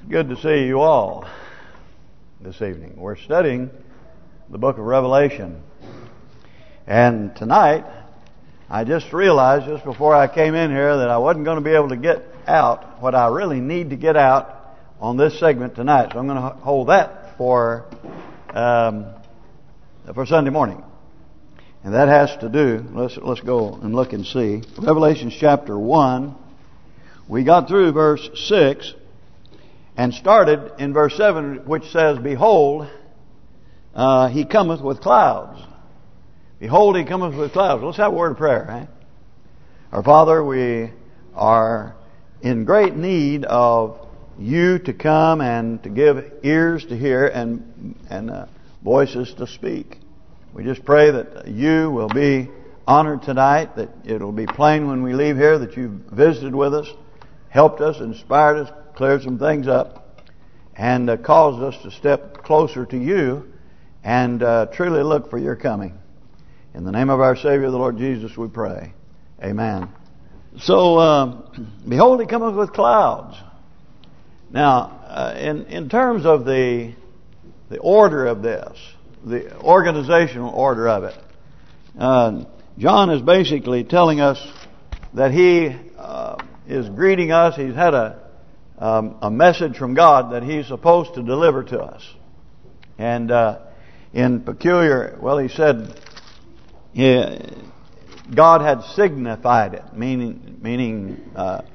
Good to see you all this evening. We're studying the book of Revelation. And tonight, I just realized just before I came in here that I wasn't going to be able to get out what I really need to get out on this segment tonight. So I'm going to hold that for Sunday morning. And that has to do, let's go and look and see. Revelation chapter 1, we got through verse 6 and started in verse 7, which says, Behold, he cometh with clouds. Behold, he cometh with clouds. Let's have a word of prayer, right? Our Father, we are in great need of you to come and to give ears to hear and voices to speak. We just pray that you will be honored tonight, that it will be plain when we leave here that you've visited with us, helped us, inspired us, cleared some things up, and caused us to step closer to you and truly look for your coming. In the name of our Savior, the Lord Jesus, we pray. Amen. So, behold, he cometh with clouds. Now, in terms of the order of this, the organizational order of it, John is basically telling us that he is greeting us. He's had a message from God that he's supposed to deliver to us. And in peculiar, he said God had signified it, meaning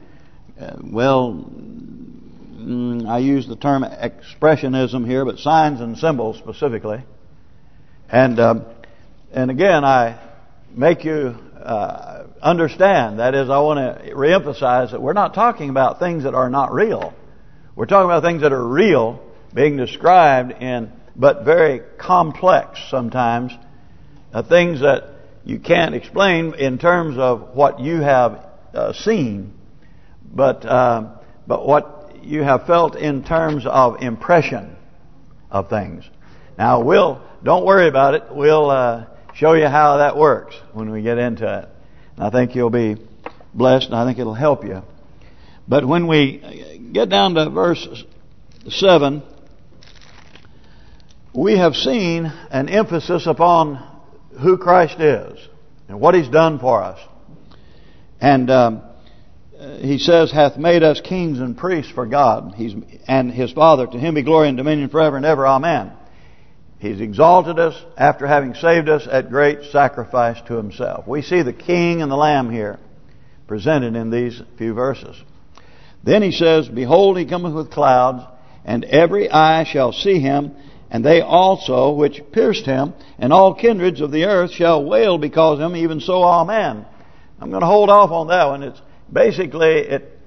I use the term expressionism here, but signs and symbols specifically. And again, I make you understand, that is, I want to reemphasize that we're not talking about things that are not real. We're talking about things that are real being described but very complex sometimes, things that you can't explain in terms of what you have seen, but what you have felt in terms of impression of things. Now, don't worry about it. We'll show you how that works when we get into it. And I think you'll be blessed, and I think it'll help you. But when we get down to verse 7, we have seen an emphasis upon who Christ is and what He's done for us. And He says, hath made us kings and priests for God and His Father. To Him be glory and dominion forever and ever. Amen. He's exalted us after having saved us at great sacrifice to Himself. We see the King and the Lamb here presented in these few verses. Then He says, Behold, He cometh with clouds, and every eye shall see Him, and they also which pierced Him, and all kindreds of the earth shall wail because of Him, even so, Amen. I'm going to hold off on that one. It's basically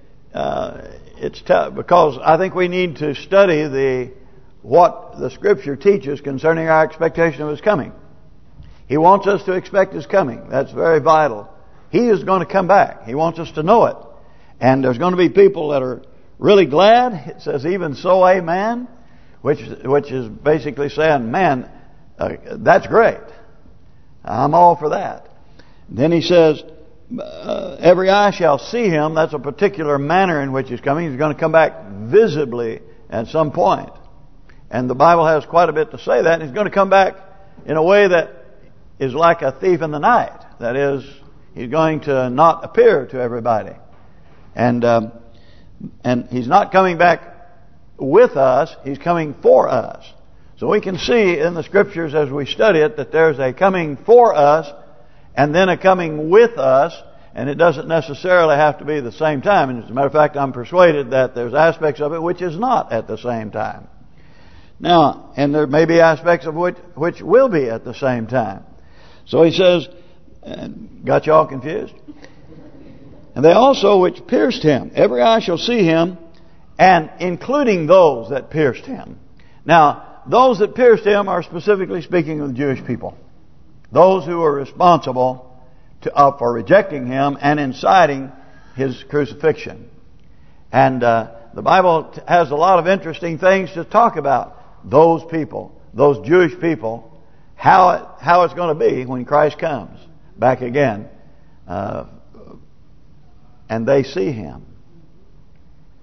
it's tough because I think we need to study what the Scripture teaches concerning our expectation of His coming. He wants us to expect His coming. That's very vital. He is going to come back. He wants us to know it. And there's going to be people that are really glad. It says, even so, amen. Which is basically saying, man, that's great. I'm all for that. Then He says, every eye shall see Him. That's a particular manner in which He's coming. He's going to come back visibly at some point. And the Bible has quite a bit to say that. And He's going to come back in a way that is like a thief in the night. That is, He's going to not appear to everybody. And He's not coming back with us. He's coming for us. So we can see in the Scriptures as we study it that there's a coming for us and then a coming with us. And it doesn't necessarily have to be the same time. And as a matter of fact, I'm persuaded that there's aspects of it which is not at the same time. Now, and there may be aspects of which will be at the same time. So He says, got you all confused? And they also which pierced Him, every eye shall see Him, and including those that pierced Him. Now, those that pierced Him are specifically speaking of the Jewish people. Those who were responsible for rejecting Him and inciting His crucifixion. And the Bible has a lot of interesting things to talk about those people, those Jewish people, how it's going to be when Christ comes back again, and they see Him.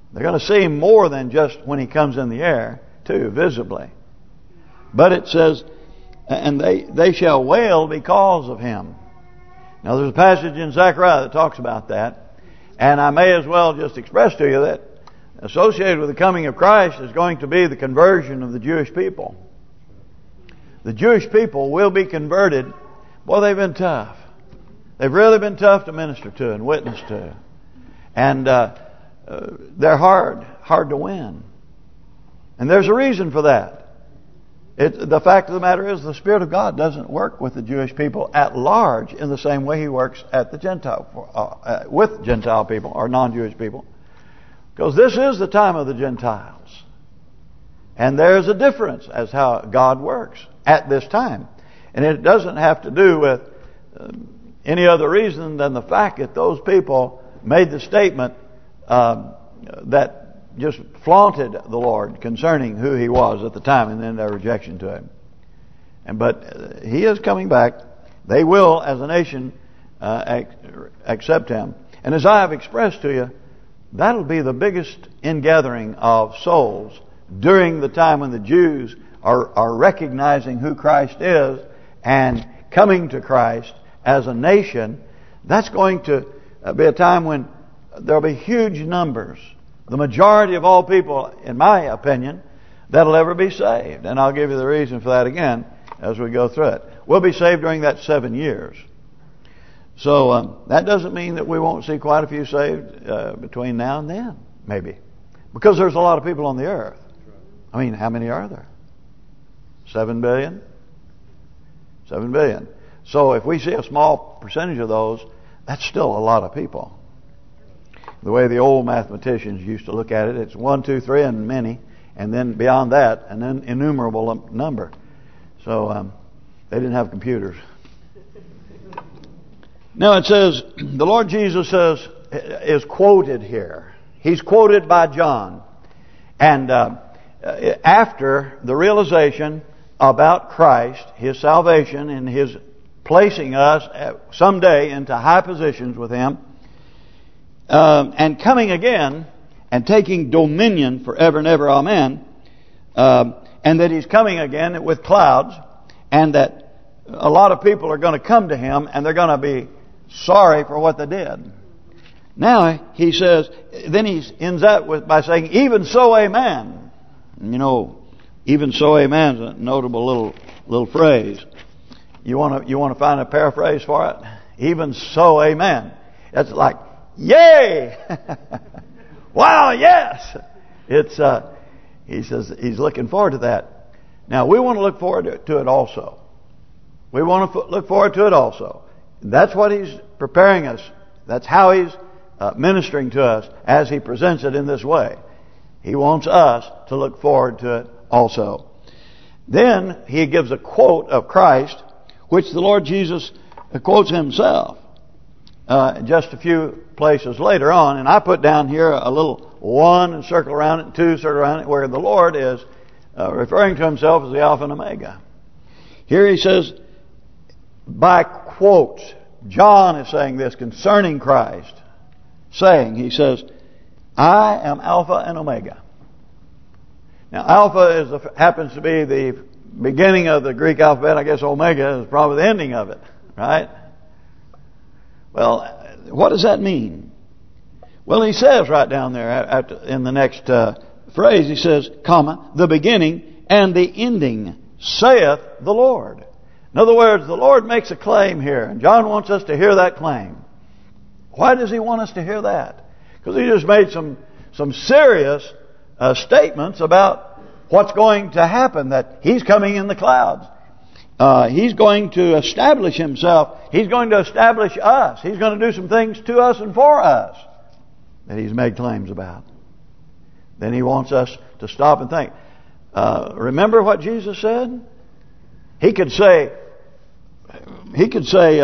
They're going to see Him more than just when He comes in the air, too, visibly. But it says, and they shall wail because of Him. Now there's a passage in Zechariah that talks about that. And I may as well just express to you that associated with the coming of Christ is going to be the conversion of the Jewish people. The Jewish people will be converted. Boy, they've been tough. They've really been tough to minister to and witness to. And they're hard to win. And there's a reason for that. The fact of the matter is the Spirit of God doesn't work with the Jewish people at large in the same way He works at the with Gentile people or non-Jewish people. Because this is the time of the Gentiles. And there's a difference as how God works at this time. And it doesn't have to do with any other reason than the fact that those people made the statement that just flaunted the Lord concerning who He was at the time, and then their rejection to Him. But He is coming back. They will, as a nation, accept Him. And as I have expressed to you, that'll be the biggest ingathering of souls during the time when the Jews are recognizing who Christ is and coming to Christ as a nation. That's going to be a time when there'll be huge numbers. The majority of all people, in my opinion, that'll ever be saved. And I'll give you the reason for that again as we go through it. We'll be saved during that 7 years. So that doesn't mean that we won't see quite a few saved between now and then, maybe. Because there's a lot of people on the earth. I mean, how many are there? 7 billion? 7 billion. So if we see a small percentage of those, that's still a lot of people. The way the old mathematicians used to look at it, it's 1, 2, 3, and many, and then beyond that, an innumerable number. So they didn't have computers. Now it says, the Lord Jesus is quoted here. He's quoted by John. And after the realization about Christ, His salvation, and His placing us someday into high positions with Him, and coming again and taking dominion forever and ever, amen, and that He's coming again with clouds, and that a lot of people are going to come to Him and they're going to be sorry for what they did. Now He says, then He ends up by saying, even so, amen. You know, even so, amen is a notable little phrase. You want to find a paraphrase for it? Even so, amen. That's like, yay! Wow, yes! It's He says He's looking forward to that. Now we want to look forward to it also. We want to look forward to it also. That's what He's preparing us. That's how He's ministering to us as He presents it in this way. He wants us to look forward to it also. Then He gives a quote of Christ, which the Lord Jesus quotes Himself just a few places later on. And I put down here a little 1 and circle around it, 2 circle around it, where the Lord is referring to Himself as the Alpha and Omega. Here He says, by quotes, John is saying this concerning Christ, He says, I am Alpha and Omega. Now Alpha happens to be the beginning of the Greek alphabet. I guess Omega is probably the ending of it, right? Well, what does that mean? Well, He says right down there in the next phrase, He says, comma, the beginning and the ending, saith the Lord. In other words, the Lord makes a claim here, and John wants us to hear that claim. Why does He want us to hear that? Because He just made some serious statements about what's going to happen, that He's coming in the clouds. He's going to establish Himself. He's going to establish us. He's going to do some things to us and for us that He's made claims about. Then He wants us to stop and think. Remember what Jesus said? He could say, even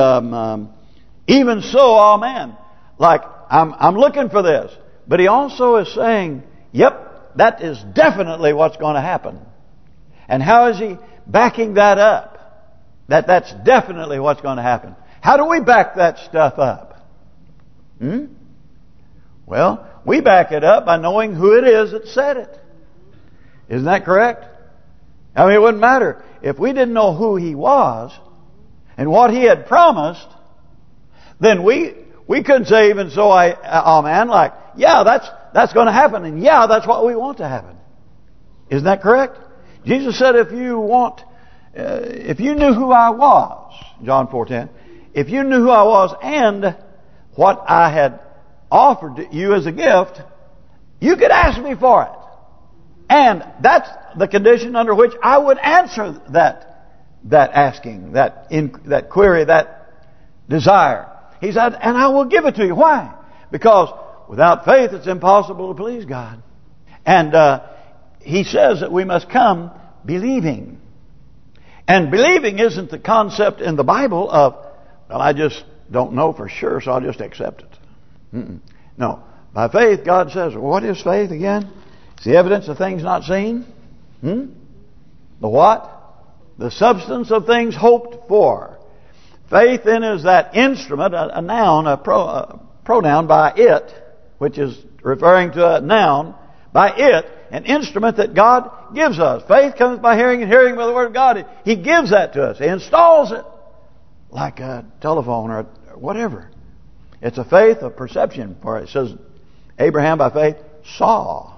so, amen. Like, I'm looking for this. But He also is saying, yep, that is definitely what's going to happen. And how is He backing that up? That's definitely what's going to happen. How do we back that stuff up? Well, we back it up by knowing who it is that said it. Isn't that correct? I mean, it wouldn't matter. If we didn't know who He was and what He had promised, then we couldn't say even so, amen, like, yeah, that's going to happen, and yeah, that's what we want to happen. Isn't that correct? Jesus said, if you knew who I was, John 4:10, if you knew who I was and what I had offered to you as a gift, you could ask me for it. And that's the condition under which I would answer that asking, that query, that desire. He said, and I will give it to you. Why? Because without faith it's impossible to please God. And He says that we must come believing. And believing isn't the concept in the Bible of, well, I just don't know for sure, so I'll just accept it. No. By faith, God says, well, what is faith again? It's the evidence of things not seen. The what? The substance of things hoped for. Faith then is that instrument, a noun, a pronoun by it, which is referring to a noun, by it, an instrument that God gives us. Faith comes by hearing, and hearing by the Word of God. He gives that to us. He installs it like a telephone or whatever. It's a faith of perception. For it says, Abraham by faith saw.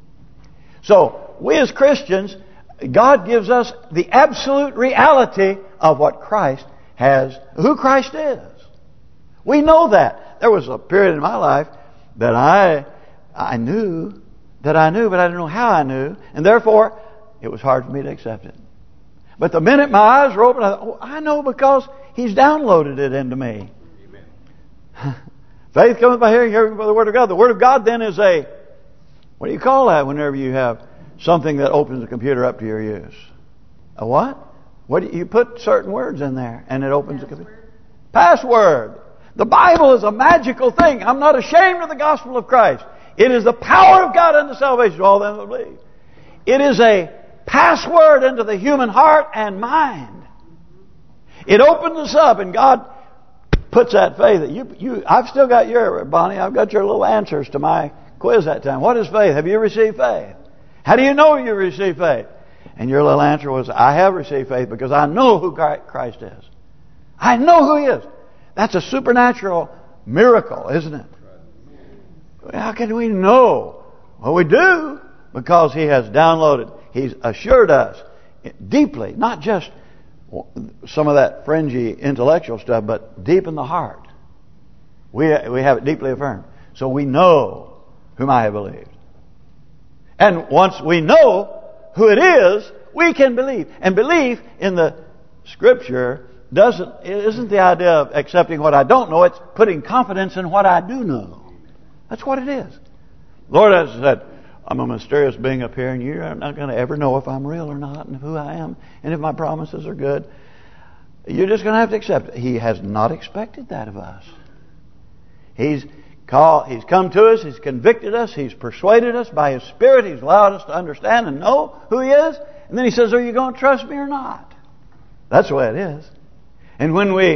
So, we as Christians, God gives us the absolute reality of what Christ has, who Christ is. We know that. There was a period in my life that I knew, but I didn't know how I knew, and therefore it was hard for me to accept it. But the minute my eyes were open, I thought, I know because He's downloaded it into me. Amen. Faith comes by hearing, hearing by the Word of God. The Word of God then is what do you call that whenever you have something that opens the computer up to your use? A what? You put certain words in there and it opens the computer. Password. The Bible is a magical thing. I'm not ashamed of the gospel of Christ. It is the power of God unto salvation to all them that believe. It is a password into the human heart and mind. It opens us up, and God puts that faith. I've still got Bonnie, I've got your little answers to my quiz that time. What is faith? Have you received faith? How do you know you received faith? And your little answer was, I have received faith because I know who Christ is. I know who He is. That's a supernatural miracle, isn't it? How can we know? Well, we do, because He has downloaded. He's assured us deeply, not just some of that fringy intellectual stuff, but deep in the heart. We have it deeply affirmed. So we know whom I have believed. And once we know who it is, we can believe. And belief in the Scripture isn't the idea of accepting what I don't know. It's putting confidence in what I do know. That's what it is. Lord has said, I'm a mysterious being up here, and you're not going to ever know if I'm real or not, and who I am, and if my promises are good. You're just going to have to accept it. He has not expected that of us. He's come to us, He's convicted us, He's persuaded us by His Spirit, He's allowed us to understand and know who He is, and then He says, are you going to trust me or not? That's the way it is. And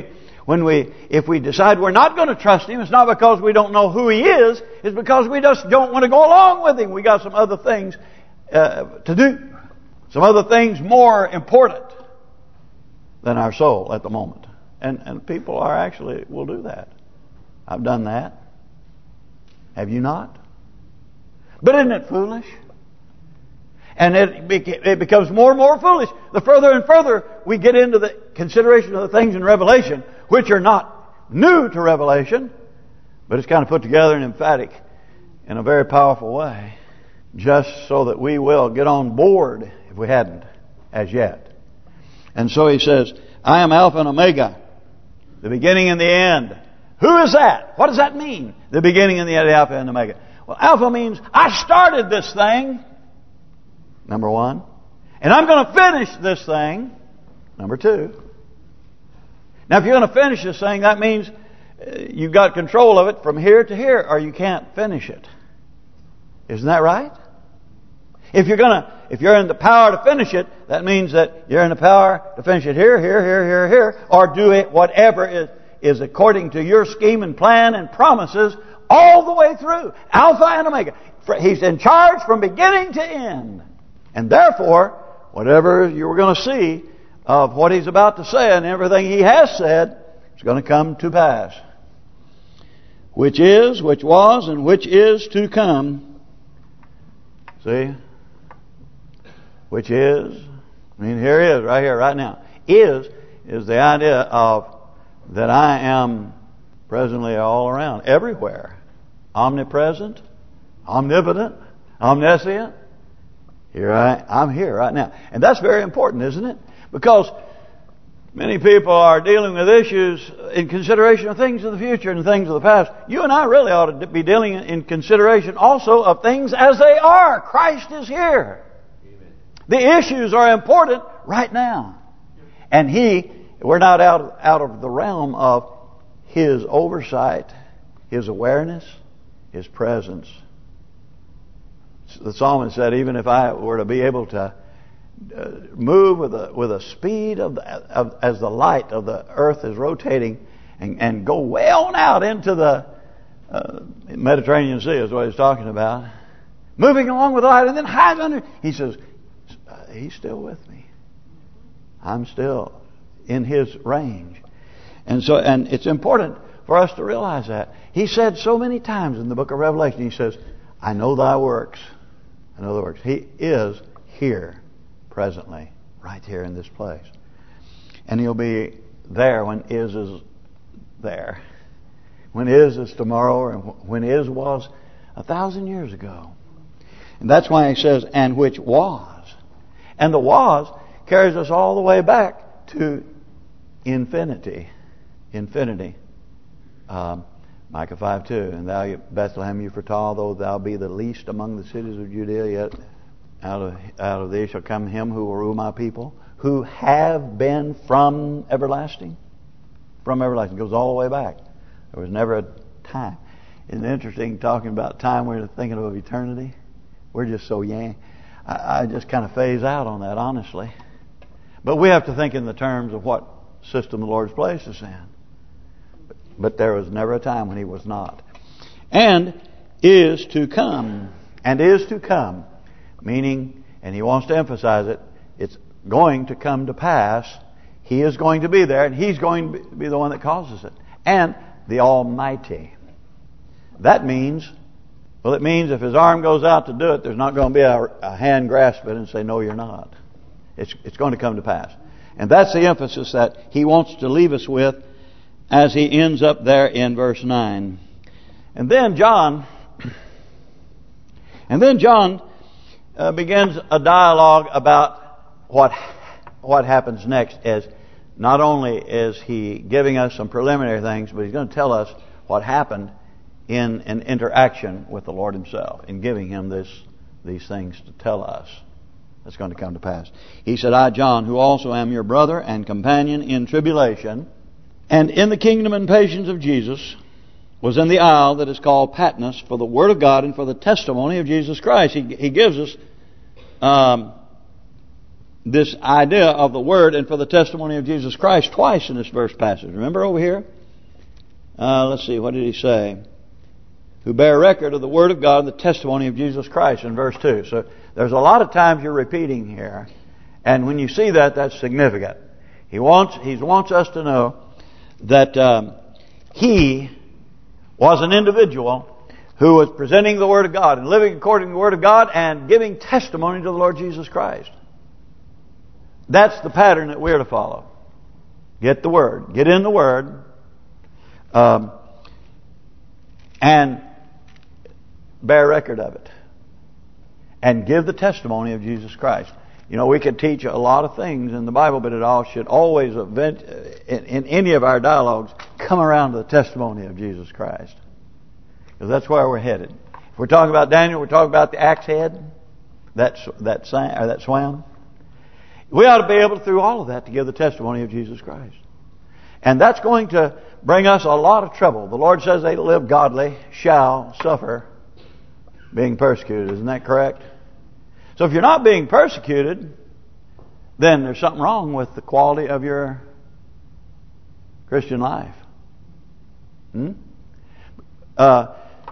if we decide we're not going to trust Him, it's not because we don't know who He is, it's because we just don't want to go along with Him. We got some other things to do. Some other things more important than our soul at the moment. And people will do that. I've done that. Have you not? But isn't it foolish? And it becomes more and more foolish. The further and further we get into the consideration of the things in Revelation, which are not new to Revelation, but it's kind of put together and emphatic in a very powerful way, just so that we will get on board if we hadn't as yet. And so he says, I am Alpha and Omega, the beginning and the end. Who is that? What does that mean? The beginning and the end, Alpha and Omega. Well, Alpha means I started this thing, number one. And I'm going to finish this thing, number two. Now, if you're going to finish this thing, that means you've got control of it from here to here, or you can't finish it. Isn't that right? If you're in the power to finish it, that means that you're in the power to finish it here, or do it whatever is according to your scheme and plan and promises all the way through. Alpha and Omega. He's in charge from beginning to end. And therefore, whatever you were going to see of what He's about to say and everything He has said is going to come to pass. Which is, which was, and which is to come. See? Which is, I mean, here He is, right here, right now. Is the idea of that I am presently all around, everywhere. Omnipresent, omnipotent, omniscient. I'm here right now. And that's very important, isn't it? Because many people are dealing with issues in consideration of things of the future and things of the past. You and I really ought to be dealing in consideration also of things as they are. Christ is here. Amen. The issues are important right now. And we're not out of the realm of His oversight, His awareness, His presence. The psalmist said, even if I were to be able to move with a speed as the light of the earth is rotating and go way on out into the Mediterranean Sea is what he's talking about, moving along with the light and then hides under. He says, He's still with me. I'm still in His range. And it's important for us to realize that. He said so many times in the book of Revelation, He says, I know thy works. I know the works. He is here presently, right here in this place. And He'll be there when is there. When is tomorrow, and when is was 1,000 years ago. And that's why He says, and which was. And the was carries us all the way back to infinity. Infinity. Micah 5:2, and thou, Bethlehem Ephratah, though thou be the least among the cities of Judea, yet out of thee shall come Him who will rule my people, who have been from everlasting. From everlasting. It goes all the way back. There was never a time. Isn't it interesting talking about time? We're thinking of eternity. We're just so yang. I just kind of phase out on that, honestly. But we have to think in the terms of what system the Lord's placed us in. But there was never a time when He was not. And is to come. And is to come. Meaning, and He wants to emphasize it, it's going to come to pass. He is going to be there, and He's going to be the one that causes it. And the Almighty. That means, well, it means if His arm goes out to do it, there's not going to be a hand grasp it and say, no, you're not. It's going to come to pass. And that's the emphasis that He wants to leave us with as He ends up there in verse 9. And then John begins a dialogue about what happens next. As not only is he giving us some preliminary things, but he's going to tell us what happened in an interaction with the Lord Himself, in giving Him these things to tell us. That's going to come to pass. He said, I, John, who also am your brother and companion in tribulation, and in the kingdom and patience of Jesus, was in the isle that is called Patmos for the word of God and for the testimony of Jesus Christ. He gives us this idea of the word and for the testimony of Jesus Christ twice in this verse passage. Remember over here? Let's see, what did he say? Who bear record of the word of God and the testimony of Jesus Christ in verse 2. So there's a lot of times you're repeating here. And when you see that, that's significant. He wants us to know that He was an individual who was presenting the Word of God and living according to the Word of God and giving testimony to the Lord Jesus Christ. That's the pattern that we're to follow. Get the Word. Get in the Word. And bear record of it. And give the testimony of Jesus Christ. You know, we could teach a lot of things in the Bible, but it all should always, in any of our dialogues, come around to the testimony of Jesus Christ. Because that's where we're headed. If we're talking about Daniel, we're talking about the axe head that swam. We ought to be able, through all of that, to give the testimony of Jesus Christ. And that's going to bring us a lot of trouble. The Lord says they that live godly shall suffer being persecuted. Isn't that correct? So if you're not being persecuted, then there's something wrong with the quality of your Christian life.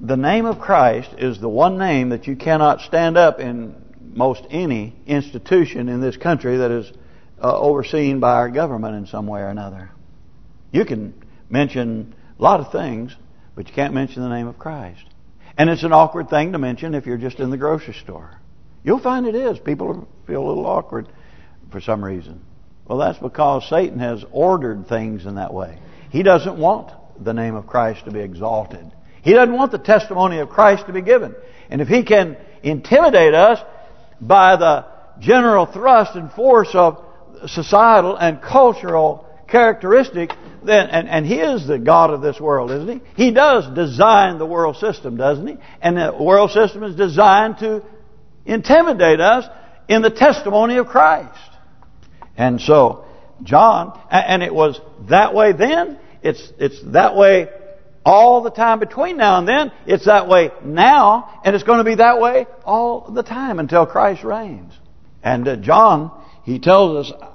the name of Christ is the one name that you cannot stand up in most any institution in this country that is overseen by our government in some way or another. You can mention a lot of things, but you can't mention the name of Christ. And it's an awkward thing to mention if you're just in the grocery store. You'll find it is. People feel a little awkward for some reason. Well, that's because Satan has ordered things in that way. He doesn't want the name of Christ to be exalted. He doesn't want the testimony of Christ to be given. And if he can intimidate us by the general thrust and force of societal and cultural characteristic, then and he is the God of this world, isn't he? He does design the world system, doesn't he? And the world system is designed to intimidate us in the testimony of Christ. And so John, and it was that way then, it's that way all the time between now and then. It's that way now, and it's going to be that way all the time until Christ reigns. And John, he tells us,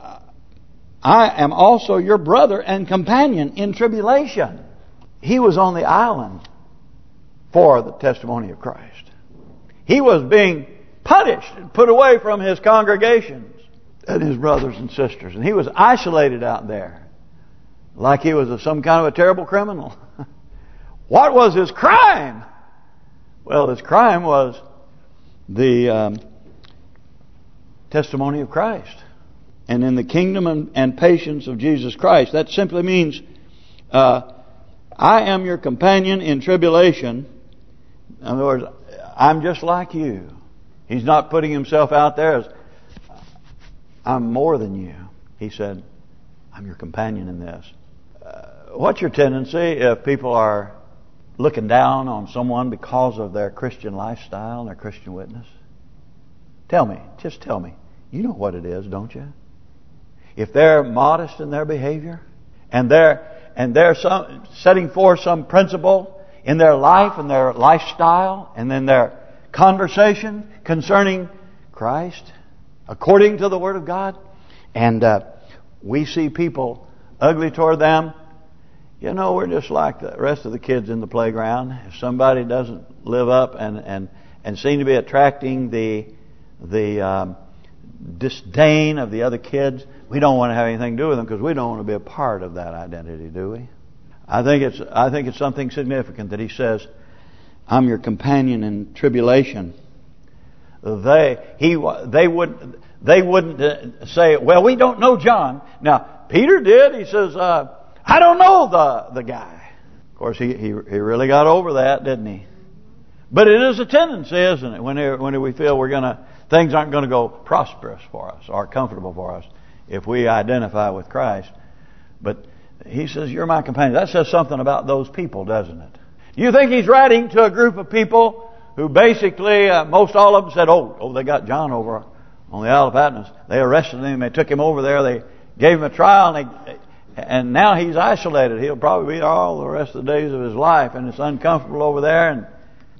I am also your brother and companion in tribulation. He was on the island for the testimony of Christ. He was being punished and put away from his congregations and his brothers and sisters. And he was isolated out there like he was some kind of a terrible criminal. What was his crime? Well, his crime was the testimony of Christ. And in the kingdom and patience of Jesus Christ. That simply means, I am your companion in tribulation. In other words, I'm just like you. He's not putting himself out there as, I'm more than you. He said, I'm your companion in this. What's your tendency if people are looking down on someone because of their Christian lifestyle and their Christian witness? Tell me. Just tell me. You know what it is, don't you? If they're modest in their behavior and they're setting forth some principle in their life and their lifestyle and in their conversation concerning Christ according to the Word of God, and we see people ugly toward them, you know, we're just like the rest of the kids in the playground. If somebody doesn't live up and seem to be attracting the disdain of the other kids, we don't want to have anything to do with them because we don't want to be a part of that identity, do we? I think it's something significant that he says, I'm your companion in tribulation. They wouldn't say, well, we don't know John. Now Peter did. He says, I don't know the guy. Of course, he really got over that, didn't he? But it is a tendency, isn't it? When we feel things aren't going to go prosperous for us or comfortable for us if we identify with Christ. But he says, you're my companion. That says something about those people, doesn't it? You think he's writing to a group of people who basically, most all of them said, oh, they got John over on the Isle of Patmos. They arrested him. They took him over there. They gave him a trial, and now he's isolated. He'll probably be there all the rest of the days of his life, and it's uncomfortable over there. And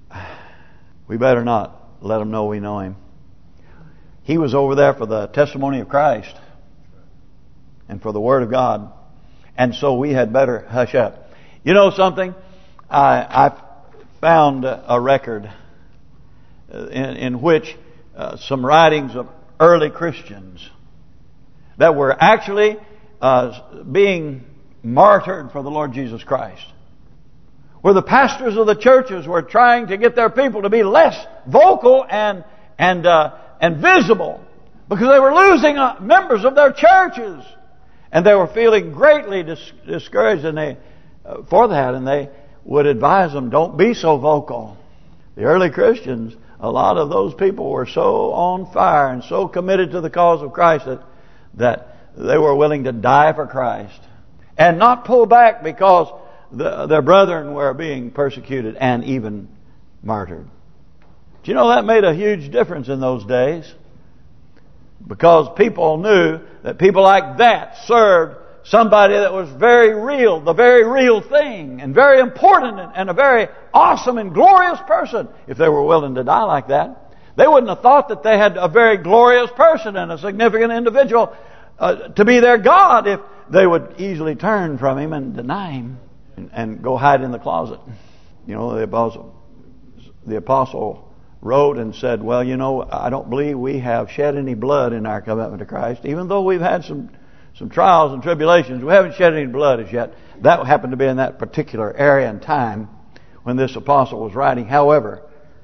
we better not let him know we know him. He was over there for the testimony of Christ and for the Word of God. And so we had better hush up. You know something? I found a record in which some writings of early Christians that were actually being martyred for the Lord Jesus Christ, where the pastors of the churches were trying to get their people to be less vocal and visible because they were losing members of their churches, and they were feeling greatly discouraged for that, and they would advise them, don't be so vocal. The early Christians, a lot of those people were so on fire and so committed to the cause of Christ that they were willing to die for Christ and not pull back because their brethren were being persecuted and even martyred. Do you know that made a huge difference in those days? Because people knew that people like that served somebody that was very real, the very real thing, and very important, and a very awesome and glorious person. If they were willing to die like that, they wouldn't have thought that they had a very glorious person and a significant individual to be their God if they would easily turn from him and deny him and go hide in the closet. You know, the apostle wrote and said, well, you know, I don't believe we have shed any blood in our commitment to Christ. Even though we've had some trials and tribulations, we haven't shed any blood as yet. That happened to be in that particular area and time when this apostle was writing. However,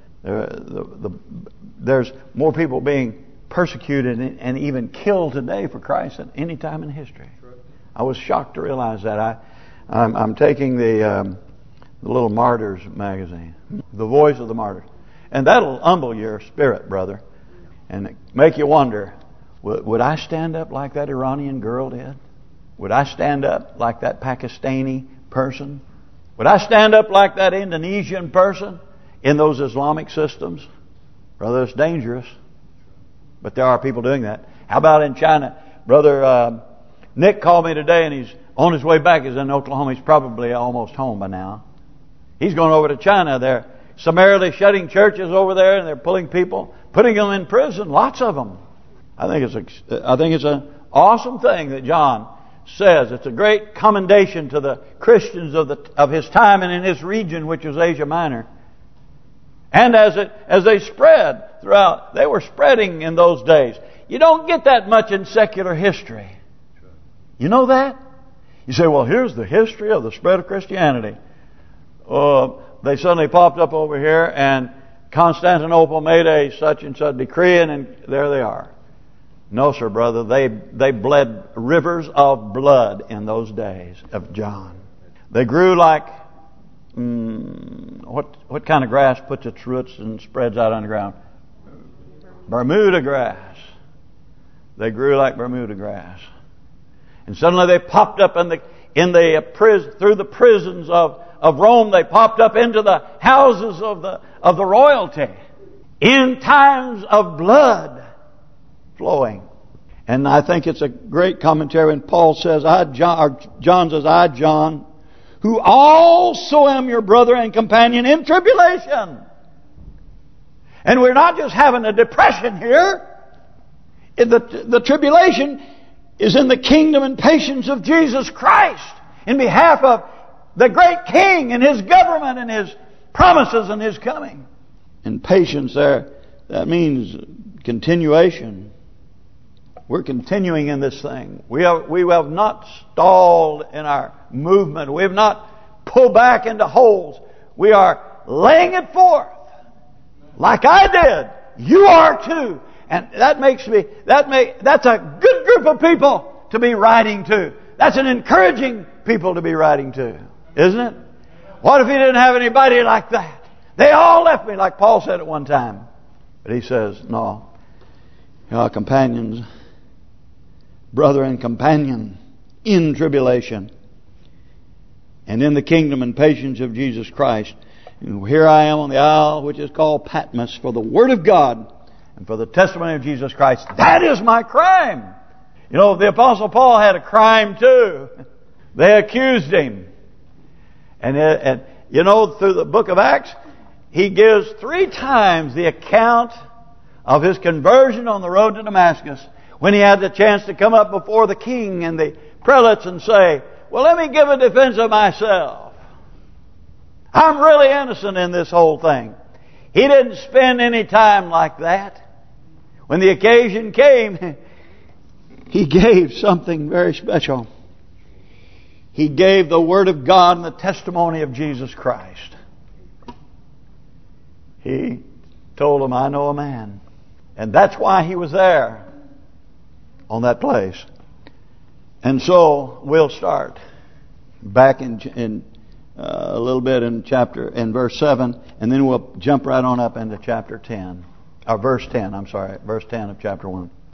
there's more people being persecuted and even killed today for Christ than any time in history. I was shocked to realize that. I'm taking the Little Martyrs magazine, The Voice of the Martyrs. And that'll humble your spirit, brother, and make you wonder, would I stand up like that Iranian girl did? Would I stand up like that Pakistani person? Would I stand up like that Indonesian person in those Islamic systems? Brother, it's dangerous. But there are people doing that. How about in China? Brother Nick called me today, and he's on his way back. He's in Oklahoma. He's probably almost home by now. He's going over to China. They're summarily shutting churches over there, and they're pulling people, putting them in prison. Lots of them. I think it's an awesome thing that John says. It's a great commendation to the Christians of his time and in his region, which was Asia Minor. And as they spread throughout, they were spreading in those days. You don't get that much in secular history. You know that? You say, well, here's the history of the spread of Christianity. They suddenly popped up over here, and Constantinople made a such and such decree, and there they are. No, sir, brother. They bled rivers of blood in those days of John. They grew like what kind of grass puts its roots and spreads out on the ground? Bermuda grass. They grew like Bermuda grass, and suddenly they popped up in the prison, through the prisons of Rome. They popped up into the houses of the royalty in times of blood flowing. And I think it's a great commentary when Paul says, John says, I, John, who also am your brother and companion in tribulation. And we're not just having a depression here. The tribulation is in the kingdom and patience of Jesus Christ in behalf of the great King and His government and His promises and His coming. And patience there, that means continuation. We're continuing in this thing. We have not stalled in our movement. We have not pulled back into holes. We are laying it forth. Like I did. You are too. And that's a good group of people to be writing to. That's an encouraging people to be writing to. Isn't it? What if he didn't have anybody like that? They all left me, like Paul said at one time. But he says, no. You are companions, brother and companion in tribulation and in the kingdom and patience of Jesus Christ. And here I am on the isle which is called Patmos for the word of God and for the testimony of Jesus Christ. That is my crime. You know, the Apostle Paul had a crime too. They accused him. And you know, through the book of Acts, he gives 3 times the account of his conversion on the road to Damascus, when he had the chance to come up before the king and the prelates and say, well, let me give a defense of myself. I'm really innocent in this whole thing. He didn't spend any time like that. When the occasion came, he gave something very special. He gave the Word of God and the testimony of Jesus Christ. He told them, I know a man. And that's why he was there on that place. And so we'll start back in a little bit in verse 7, and then we'll jump right on up into chapter 10. Or verse 10, verse 10 of chapter 1.